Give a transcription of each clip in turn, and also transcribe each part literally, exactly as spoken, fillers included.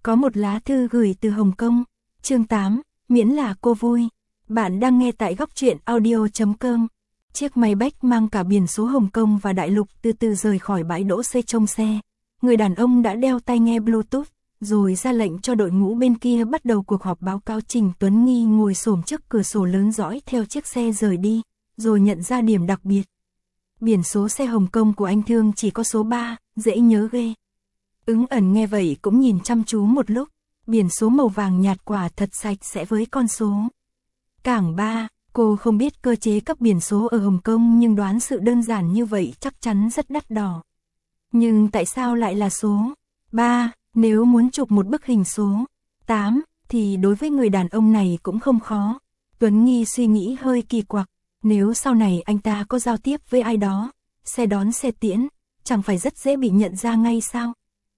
Có một lá thư gửi từ Hồng Kông. Chương tám, miễn là cô vui. Bạn đang nghe tại góc truyện audio chấm com. Chiếc máy bách mang cả biển số Hồng Kông và Đại Lục từ từ rời khỏi bãi đỗ xe trông xe. Người đàn ông đã đeo tai nghe Bluetooth, rồi ra lệnh cho đội ngũ bên kia bắt đầu cuộc họp báo cáo. Trình Tuấn Nghi ngồi xổm trước cửa sổ lớn dõi theo chiếc xe rời đi, rồi nhận ra điểm đặc biệt. Biển số xe Hồng Kông của anh Thương chỉ có số ba, dễ nhớ ghê. Ứng ẩn nghe vậy cũng nhìn chăm chú một lúc, biển số màu vàng nhạt quả thật sạch sẽ với con số. Cảng ba, cô không biết cơ chế cấp biển số ở Hồng Kông nhưng đoán sự đơn giản như vậy chắc chắn rất đắt đỏ. Nhưng tại sao lại là số ba, nếu muốn chụp một bức hình số tám thì đối với người đàn ông này cũng không khó. Tuấn Nghi suy nghĩ hơi kỳ quặc, nếu sau này anh ta có giao tiếp với ai đó, xe đón xe tiễn, chẳng phải rất dễ bị nhận ra ngay sao?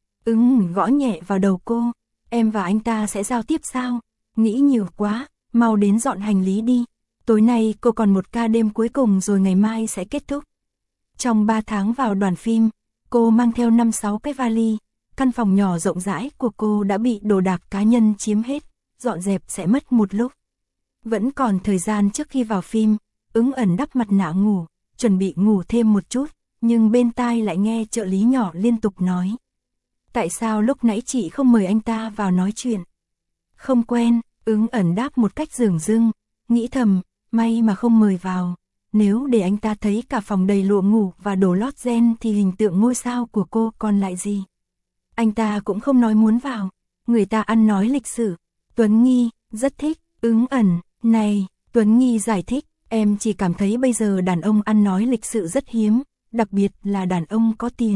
Ứng gõ nhẹ vào đầu cô, em và anh ta sẽ giao tiếp sao? Nghĩ nhiều quá, mau đến dọn hành lý đi. Tối nay cô còn một ca đêm cuối cùng rồi ngày mai sẽ kết thúc. Trong ba tháng vào đoàn phim, cô mang theo năm sáu cái vali, căn phòng nhỏ rộng rãi của cô đã bị đồ đạc cá nhân chiếm hết, dọn dẹp sẽ mất một lúc. Vẫn còn thời gian trước khi vào phim, Ứng ẩn đắp mặt nạ ngủ, chuẩn bị ngủ thêm một chút, nhưng bên tai lại nghe trợ lý nhỏ liên tục nói. Tại sao lúc nãy chị không mời anh ta vào nói chuyện? Không quen, Ứng ẩn đáp một cách dửng dưng, nghĩ thầm, may mà không mời vào. Nếu để anh ta thấy cả phòng đầy lụa ngủ và đồ lót gen thì hình tượng ngôi sao của cô còn lại gì? Anh ta cũng không nói muốn vào, người ta ăn nói lịch sự. Tuấn Nghi, rất thích, Ứng ẩn, này, Tuấn Nghi giải thích, em chỉ cảm thấy bây giờ đàn ông ăn nói lịch sự rất hiếm, đặc biệt là đàn ông có tiền.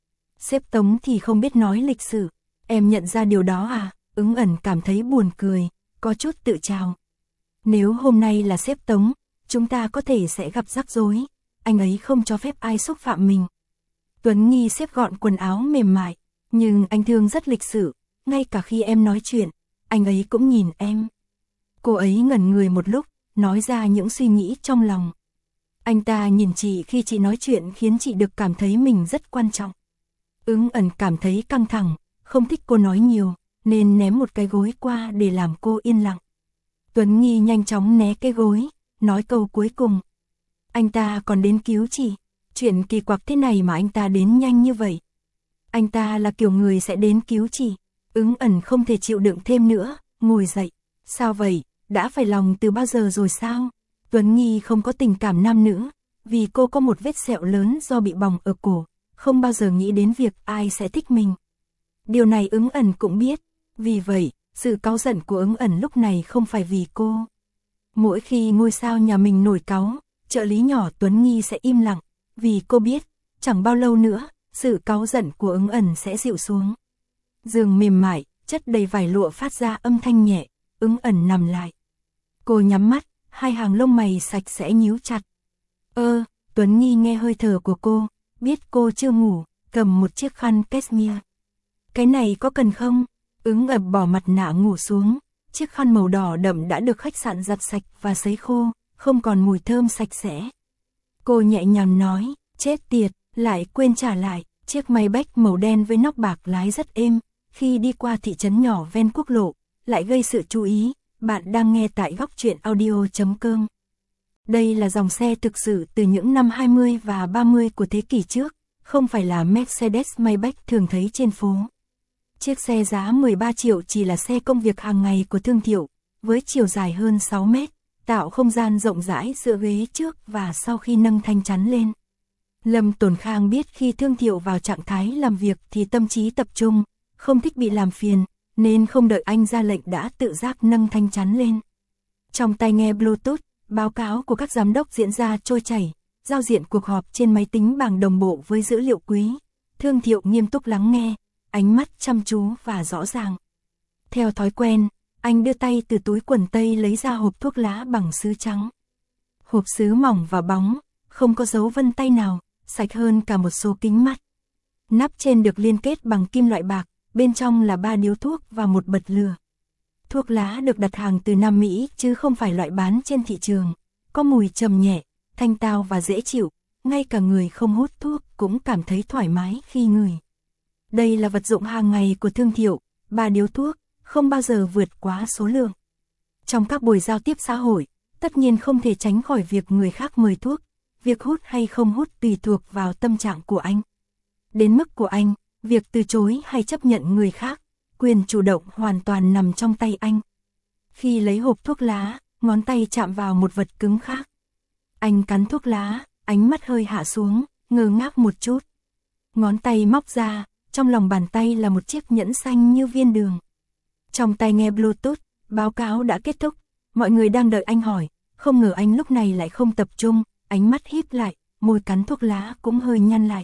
Sếp Tống thì không biết nói lịch sự, em nhận ra điều đó à? Ứng ẩn cảm thấy buồn cười, có chút tự trào. Nếu hôm nay là sếp Tống, chúng ta có thể sẽ gặp rắc rối, anh ấy không cho phép ai xúc phạm mình. Tuấn Nghi xếp gọn quần áo mềm mại, nhưng anh Thương rất lịch sự, ngay cả khi em nói chuyện, anh ấy cũng nhìn em. Cô ấy ngẩn người một lúc, nói ra những suy nghĩ trong lòng. Anh ta nhìn chị khi chị nói chuyện khiến chị được cảm thấy mình rất quan trọng. Ứng ẩn cảm thấy căng thẳng, không thích cô nói nhiều, nên ném một cái gối qua để làm cô yên lặng. Tuấn Nghi nhanh chóng né cái gối, nói câu cuối cùng. Anh ta còn đến cứu chị, chuyện kỳ quặc thế này mà anh ta đến nhanh như vậy. Anh ta là kiểu người sẽ đến cứu chị. Ứng ẩn không thể chịu đựng thêm nữa, ngồi dậy. Sao vậy, đã phải lòng từ bao giờ rồi sao? Tuấn Nghi không có tình cảm nam nữ, vì cô có một vết sẹo lớn do bị bỏng ở cổ, không bao giờ nghĩ đến việc ai sẽ thích mình. Điều này Ứng ẩn cũng biết, vì vậy, sự cáu giận của Ứng ẩn lúc này không phải vì cô. Mỗi khi ngôi sao nhà mình nổi cáu, trợ lý nhỏ Tuấn Nghi sẽ im lặng, vì cô biết, chẳng bao lâu nữa, sự cáu giận của Ứng ẩn sẽ dịu xuống. Giường mềm mại, chất đầy vải lụa phát ra âm thanh nhẹ, Ứng ẩn nằm lại. Cô nhắm mắt, hai hàng lông mày sạch sẽ nhíu chặt. Ơ, Tuấn Nghi nghe hơi thở của cô, biết cô chưa ngủ, cầm một chiếc khăn cashmere. Cái này có cần không? Ứng ập bỏ mặt nạ ngủ xuống, chiếc khăn màu đỏ đậm đã được khách sạn giặt sạch và sấy khô, không còn mùi thơm sạch sẽ. Cô nhẹ nhàng nói, chết tiệt, lại quên trả lại. Chiếc máy bách màu đen với nóc bạc lái rất êm, khi đi qua thị trấn nhỏ ven quốc lộ, lại gây sự chú ý. Bạn đang nghe tại góc truyện audio chấm com. Đây là dòng xe thực sự từ những năm hai mươi và ba mươi của thế kỷ trước, không phải là Mercedes Maybach thường thấy trên phố. Chiếc xe giá mười ba triệu chỉ là xe công việc hàng ngày của Thương Thiệu, với chiều dài hơn sáu mét, tạo không gian rộng rãi giữa ghế trước và sau khi nâng thanh chắn lên. Lâm Tồn Khang biết khi Thương Thiệu vào trạng thái làm việc thì tâm trí tập trung, không thích bị làm phiền, nên không đợi anh ra lệnh đã tự giác nâng thanh chắn lên. Trong tai nghe Bluetooth, báo cáo của các giám đốc diễn ra trôi chảy, giao diện cuộc họp trên máy tính bảng đồng bộ với dữ liệu quý. Thương Thiệu nghiêm túc lắng nghe, ánh mắt chăm chú và rõ ràng. Theo thói quen, anh đưa tay từ túi quần tây lấy ra hộp thuốc lá bằng sứ trắng. Hộp sứ mỏng và bóng, không có dấu vân tay nào, sạch hơn cả một số kính mắt. Nắp trên được liên kết bằng kim loại bạc, bên trong là ba điếu thuốc và một bật lửa. Thuốc lá được đặt hàng từ Nam Mỹ chứ không phải loại bán trên thị trường. Có mùi trầm nhẹ, thanh tao và dễ chịu, ngay cả người không hút thuốc cũng cảm thấy thoải mái khi ngửi. Đây là vật dụng hàng ngày của Thương Thiệu, ba điếu thuốc, không bao giờ vượt quá số lượng. Trong các buổi giao tiếp xã hội, tất nhiên không thể tránh khỏi việc người khác mời thuốc, việc hút hay không hút tùy thuộc vào tâm trạng của anh. Đến mức của anh, việc từ chối hay chấp nhận người khác, quyền chủ động hoàn toàn nằm trong tay anh. Khi lấy hộp thuốc lá, ngón tay chạm vào một vật cứng khác. Anh cắn thuốc lá, ánh mắt hơi hạ xuống, ngơ ngác một chút. Ngón tay móc ra, trong lòng bàn tay là một chiếc nhẫn xanh như viên đường. Trong tai nghe Bluetooth, báo cáo đã kết thúc, mọi người đang đợi anh hỏi, không ngờ anh lúc này lại không tập trung, ánh mắt híp lại, môi cắn thuốc lá cũng hơi nhăn lại.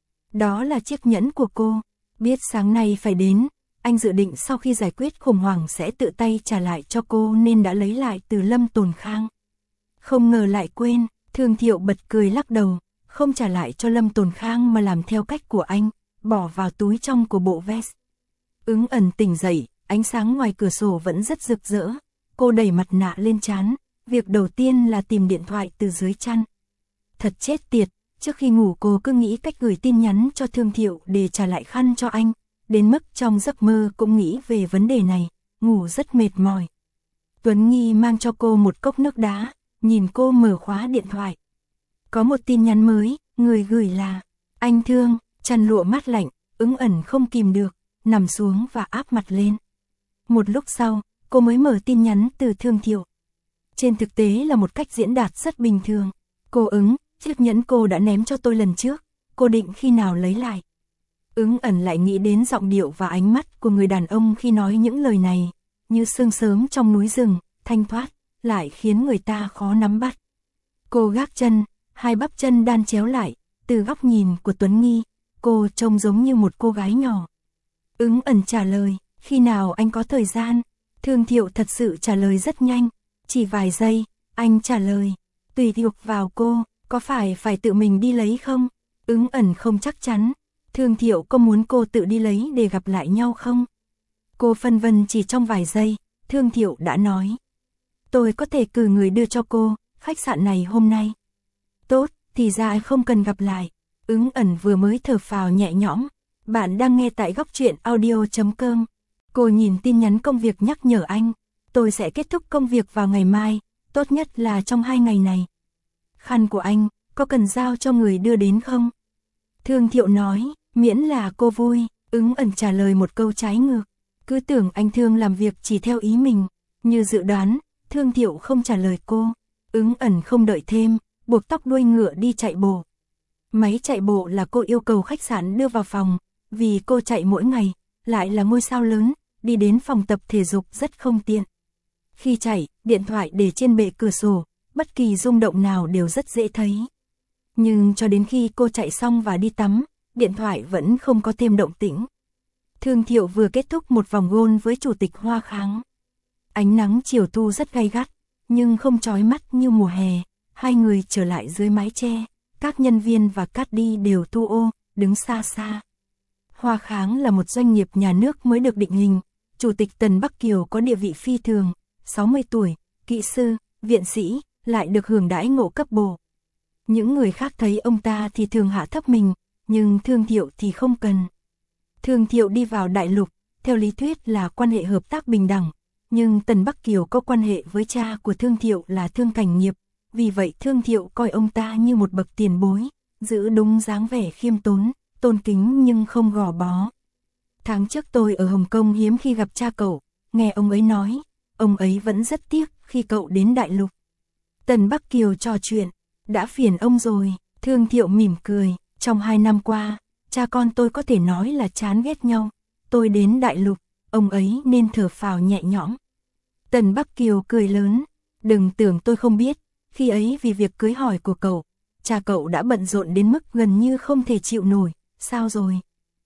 Đó là chiếc nhẫn của cô, biết sáng nay phải đến, anh dự định sau khi giải quyết khủng hoảng sẽ tự tay trả lại cho cô nên đã lấy lại từ Lâm Tồn Khang. Không ngờ lại quên, Thương Thiệu bật cười lắc đầu, không trả lại cho Lâm Tồn Khang mà làm theo cách của anh, bỏ vào túi trong của bộ vest. Ứng Ẩn tỉnh dậy, ánh sáng ngoài cửa sổ vẫn rất rực rỡ, cô đẩy mặt nạ lên trán, việc đầu tiên là tìm điện thoại từ dưới chăn. Thật chết tiệt, trước khi ngủ cô cứ nghĩ cách gửi tin nhắn cho Thương Thiệu để trả lại khăn cho anh, đến mức trong giấc mơ cũng nghĩ về vấn đề này, ngủ rất mệt mỏi. Tuấn Nghi mang cho cô một cốc nước đá, nhìn cô mở khóa điện thoại. Có một tin nhắn mới, người gửi là anh Thương, chăn lụa mát lạnh, Ứng Ẩn không kìm được, nằm xuống và áp mặt lên. Một lúc sau, cô mới mở tin nhắn từ Thương Thiệu. Trên thực tế là một cách diễn đạt rất bình thường. Cô Ứng, chiếc nhẫn cô đã ném cho tôi lần trước, cô định khi nào lấy lại? Ứng Ẩn lại nghĩ đến giọng điệu và ánh mắt của người đàn ông khi nói những lời này, như sương sớm trong núi rừng, thanh thoát, lại khiến người ta khó nắm bắt. Cô gác chân, hai bắp chân đan chéo lại, từ góc nhìn của Tuấn Nghi, cô trông giống như một cô gái nhỏ. Ứng Ẩn trả lời, khi nào anh có thời gian? Thương Thiệu thật sự trả lời rất nhanh, chỉ vài giây, anh trả lời, tùy thuộc vào cô, có phải phải tự mình đi lấy không? Ứng Ẩn không chắc chắn, Thương Thiệu có muốn cô tự đi lấy để gặp lại nhau không? Cô phân vân chỉ trong vài giây, Thương Thiệu đã nói, tôi có thể cử người đưa cho cô, khách sạn này hôm nay. Tốt, thì ra không cần gặp lại. Ứng Ẩn vừa mới thở phào nhẹ nhõm. Bạn đang nghe tại góc truyện audio chấm com. Cô nhìn tin nhắn công việc nhắc nhở anh, tôi sẽ kết thúc công việc vào ngày mai, tốt nhất là trong hai ngày này. Khăn của anh, có cần giao cho người đưa đến không? Thương Thiệu nói, miễn là cô vui. Ứng Ẩn trả lời một câu trái ngược, cứ tưởng anh Thương làm việc chỉ theo ý mình. Như dự đoán, Thương Thiệu không trả lời cô. Ứng Ẩn không đợi thêm, buộc tóc đuôi ngựa đi chạy bộ. Máy chạy bộ là cô yêu cầu khách sạn đưa vào phòng, vì cô chạy mỗi ngày, lại là ngôi sao lớn, đi đến phòng tập thể dục rất không tiện. Khi chạy, điện thoại để trên bệ cửa sổ, bất kỳ rung động nào đều rất dễ thấy. Nhưng cho đến khi cô chạy xong và đi tắm, điện thoại vẫn không có thêm động tĩnh. Thương Thiệu vừa kết thúc một vòng gôn với chủ tịch Hoa Kháng. Ánh nắng chiều thu rất gay gắt, nhưng không chói mắt như mùa hè. Hai người trở lại dưới mái che, các nhân viên và cát đi đều thu ô, đứng xa xa. Hoa Kháng là một doanh nghiệp nhà nước mới được định hình, chủ tịch Tần Bắc Kiều có địa vị phi thường, sáu mươi tuổi, kỹ sư, viện sĩ, lại được hưởng đãi ngộ cấp bộ. Những người khác thấy ông ta thì thường hạ thấp mình, nhưng Thương Thiệu thì không cần. Thương Thiệu đi vào đại lục, theo lý thuyết là quan hệ hợp tác bình đẳng, nhưng Tần Bắc Kiều có quan hệ với cha của Thương Thiệu là Thương Cảnh Nghiệp, vì vậy Thương Thiệu coi ông ta như một bậc tiền bối, giữ đúng dáng vẻ khiêm tốn, tôn kính nhưng không gò bó. Tháng trước tôi ở Hồng Kông hiếm khi gặp cha cậu, nghe ông ấy nói, ông ấy vẫn rất tiếc khi cậu đến đại lục. Tần Bắc Kiều trò chuyện, đã phiền ông rồi, Thương Thiệu mỉm cười, trong hai năm qua, cha con tôi có thể nói là chán ghét nhau, tôi đến đại lục, ông ấy nên thở phào nhẹ nhõm. Tần Bắc Kiều cười lớn, đừng tưởng tôi không biết, khi ấy vì việc cưới hỏi của cậu, cha cậu đã bận rộn đến mức gần như không thể chịu nổi, sao rồi?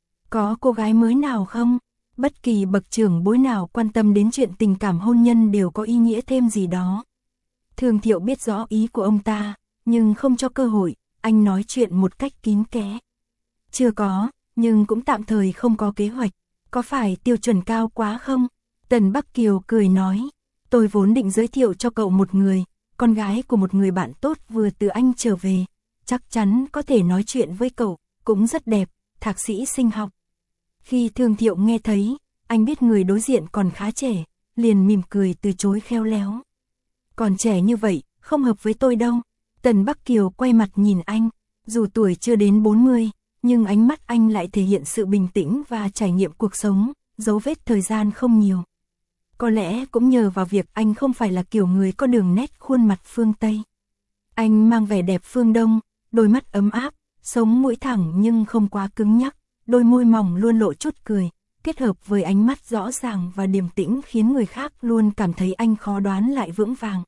Có cô gái mới nào không? Bất kỳ bậc trưởng bối nào quan tâm đến chuyện tình cảm hôn nhân đều có ý nghĩa thêm gì đó. Thương Thiệu biết rõ ý của ông ta, nhưng không cho cơ hội, anh nói chuyện một cách kín kẽ. Chưa có, nhưng cũng tạm thời không có kế hoạch, có phải tiêu chuẩn cao quá không? Tần Bắc Kiều cười nói, tôi vốn định giới thiệu cho cậu một người, con gái của một người bạn tốt vừa từ Anh trở về, chắc chắn có thể nói chuyện với cậu, cũng rất đẹp, thạc sĩ sinh học. Khi Thương Thiệu nghe thấy, anh biết người đối diện còn khá trẻ, liền mỉm cười từ chối khéo léo. Còn trẻ như vậy, không hợp với tôi đâu. Tần Bắc Kiều quay mặt nhìn anh, dù tuổi chưa đến bốn mươi, nhưng ánh mắt anh lại thể hiện sự bình tĩnh và trải nghiệm cuộc sống, dấu vết thời gian không nhiều. Có lẽ cũng nhờ vào việc anh không phải là kiểu người có đường nét khuôn mặt phương Tây. Anh mang vẻ đẹp phương Đông, đôi mắt ấm áp, sống mũi thẳng nhưng không quá cứng nhắc, đôi môi mỏng luôn lộ chút cười, kết hợp với ánh mắt rõ ràng và điềm tĩnh khiến người khác luôn cảm thấy anh khó đoán lại vững vàng.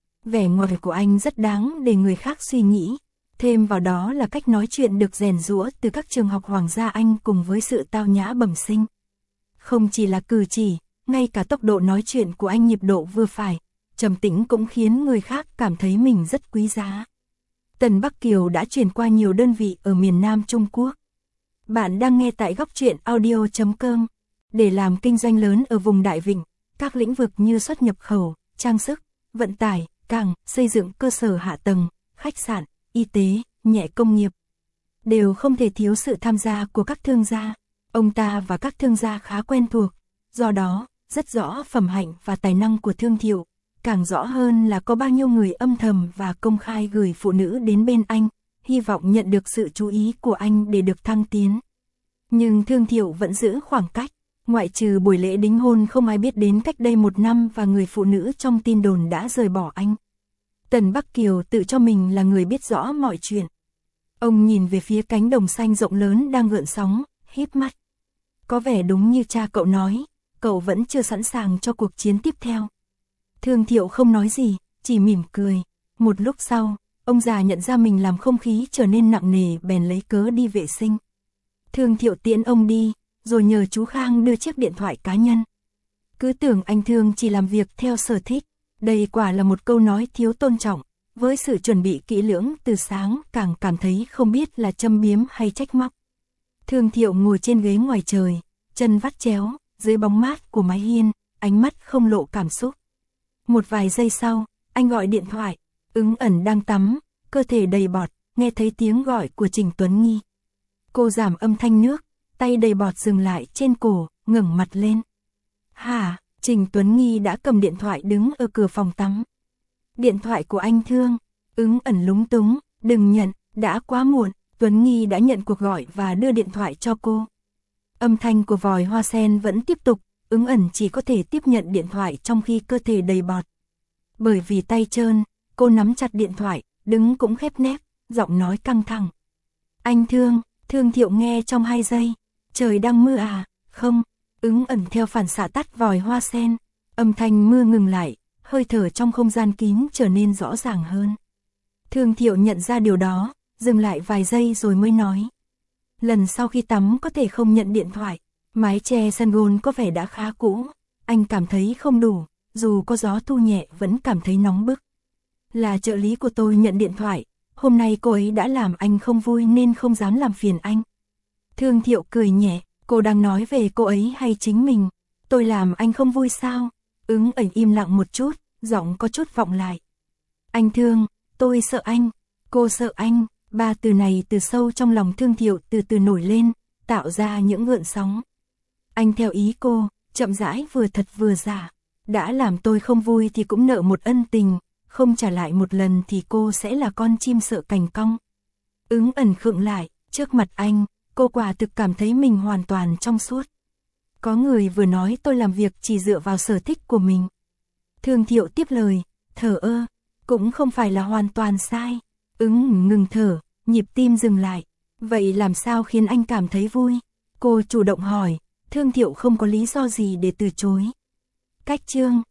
Vẻ ngoài của anh rất đáng để người khác suy nghĩ, thêm vào đó là cách nói chuyện được rèn giũa từ các trường học Hoàng gia Anh cùng với sự tao nhã bẩm sinh. Không chỉ là cử chỉ, ngay cả tốc độ nói chuyện của anh nhịp độ vừa phải, trầm tĩnh cũng khiến người khác cảm thấy mình rất quý giá. Tần Bắc Kiều đã chuyển qua nhiều đơn vị ở miền Nam Trung Quốc. Bạn đang nghe tại góc truyện audio chấm com. Để làm kinh doanh lớn ở vùng Đại Vịnh, các lĩnh vực như xuất nhập khẩu, trang sức, vận tải, cảng, xây dựng cơ sở hạ tầng, khách sạn, y tế, nhẹ công nghiệp, đều không thể thiếu sự tham gia của các thương gia. Ông ta và các thương gia khá quen thuộc, do đó, rất rõ phẩm hạnh và tài năng của Thương Thiệu, càng rõ hơn là có bao nhiêu người âm thầm và công khai gửi phụ nữ đến bên anh, hy vọng nhận được sự chú ý của anh để được thăng tiến. Nhưng Thương Thiệu vẫn giữ khoảng cách, ngoại trừ buổi lễ đính hôn không ai biết đến cách đây một năm và người phụ nữ trong tin đồn đã rời bỏ anh. Tần Bắc Kiều tự cho mình là người biết rõ mọi chuyện. Ông nhìn về phía cánh đồng xanh rộng lớn đang gợn sóng, híp mắt. Có vẻ đúng như cha cậu nói, cậu vẫn chưa sẵn sàng cho cuộc chiến tiếp theo. Thương Thiệu không nói gì, chỉ mỉm cười. Một lúc sau, ông già nhận ra mình làm không khí trở nên nặng nề bèn lấy cớ đi vệ sinh. Thương Thiệu tiễn ông đi, rồi nhờ chú Khang đưa chiếc điện thoại cá nhân. Cứ tưởng anh Thương chỉ làm việc theo sở thích, đây quả là một câu nói thiếu tôn trọng, với sự chuẩn bị kỹ lưỡng từ sáng càng cảm thấy không biết là châm biếm hay trách móc. Thương Thiệu ngồi trên ghế ngoài trời, chân vắt chéo, dưới bóng mát của mái hiên, ánh mắt không lộ cảm xúc. Một vài giây sau, anh gọi điện thoại, Ứng Ẩn đang tắm, cơ thể đầy bọt, nghe thấy tiếng gọi của Trình Tuấn Nghi. Cô giảm âm thanh nước, tay đầy bọt dừng lại trên cổ, ngẩng mặt lên. Hả, Trình Tuấn Nghi đã cầm điện thoại đứng ở cửa phòng tắm. Điện thoại của anh Thương, Ứng Ẩn lúng túng, đừng nhận, đã quá muộn. Tuấn Nghi đã nhận cuộc gọi và đưa điện thoại cho cô. Âm thanh của vòi hoa sen vẫn tiếp tục, Ứng Ẩn chỉ có thể tiếp nhận điện thoại trong khi cơ thể đầy bọt. Bởi vì tay trơn, cô nắm chặt điện thoại, đứng cũng khép nép, giọng nói căng thẳng. Anh Thương, Thương Thiệu nghe trong hai giây. Trời đang mưa à? Không. Ứng Ẩn theo phản xạ tắt vòi hoa sen. Âm thanh mưa ngừng lại, hơi thở trong không gian kín trở nên rõ ràng hơn. Thương Thiệu nhận ra điều đó, dừng lại vài giây rồi mới nói. Lần sau khi tắm có thể không nhận điện thoại. Mái che sân gôn có vẻ đã khá cũ. Anh cảm thấy không đủ, dù có gió thu nhẹ vẫn cảm thấy nóng bức. Là trợ lý của tôi nhận điện thoại. Hôm nay cô ấy đã làm anh không vui nên không dám làm phiền anh. Thương Thiệu cười nhẹ. Cô đang nói về cô ấy hay chính mình? Tôi làm anh không vui sao? Ứng Ẩn im lặng một chút, giọng có chút vọng lại. Anh Thương, tôi sợ anh. Cô sợ anh. Ba từ này từ sâu trong lòng Thương Thiệu từ từ nổi lên, tạo ra những gợn sóng. Anh theo ý cô, chậm rãi vừa thật vừa giả. Đã làm tôi không vui thì cũng nợ một ân tình, không trả lại một lần thì cô sẽ là con chim sợ cành cong. Ứng Ẩn khựng lại, trước mặt anh, cô quả thực cảm thấy mình hoàn toàn trong suốt. Có người vừa nói tôi làm việc chỉ dựa vào sở thích của mình. Thương Thiệu tiếp lời, thở ơ, cũng không phải là hoàn toàn sai. Ứng ngừng thở, nhịp tim dừng lại. Vậy làm sao khiến anh cảm thấy vui? Cô chủ động hỏi, Thương Thiệu không có lý do gì để từ chối. Cách chương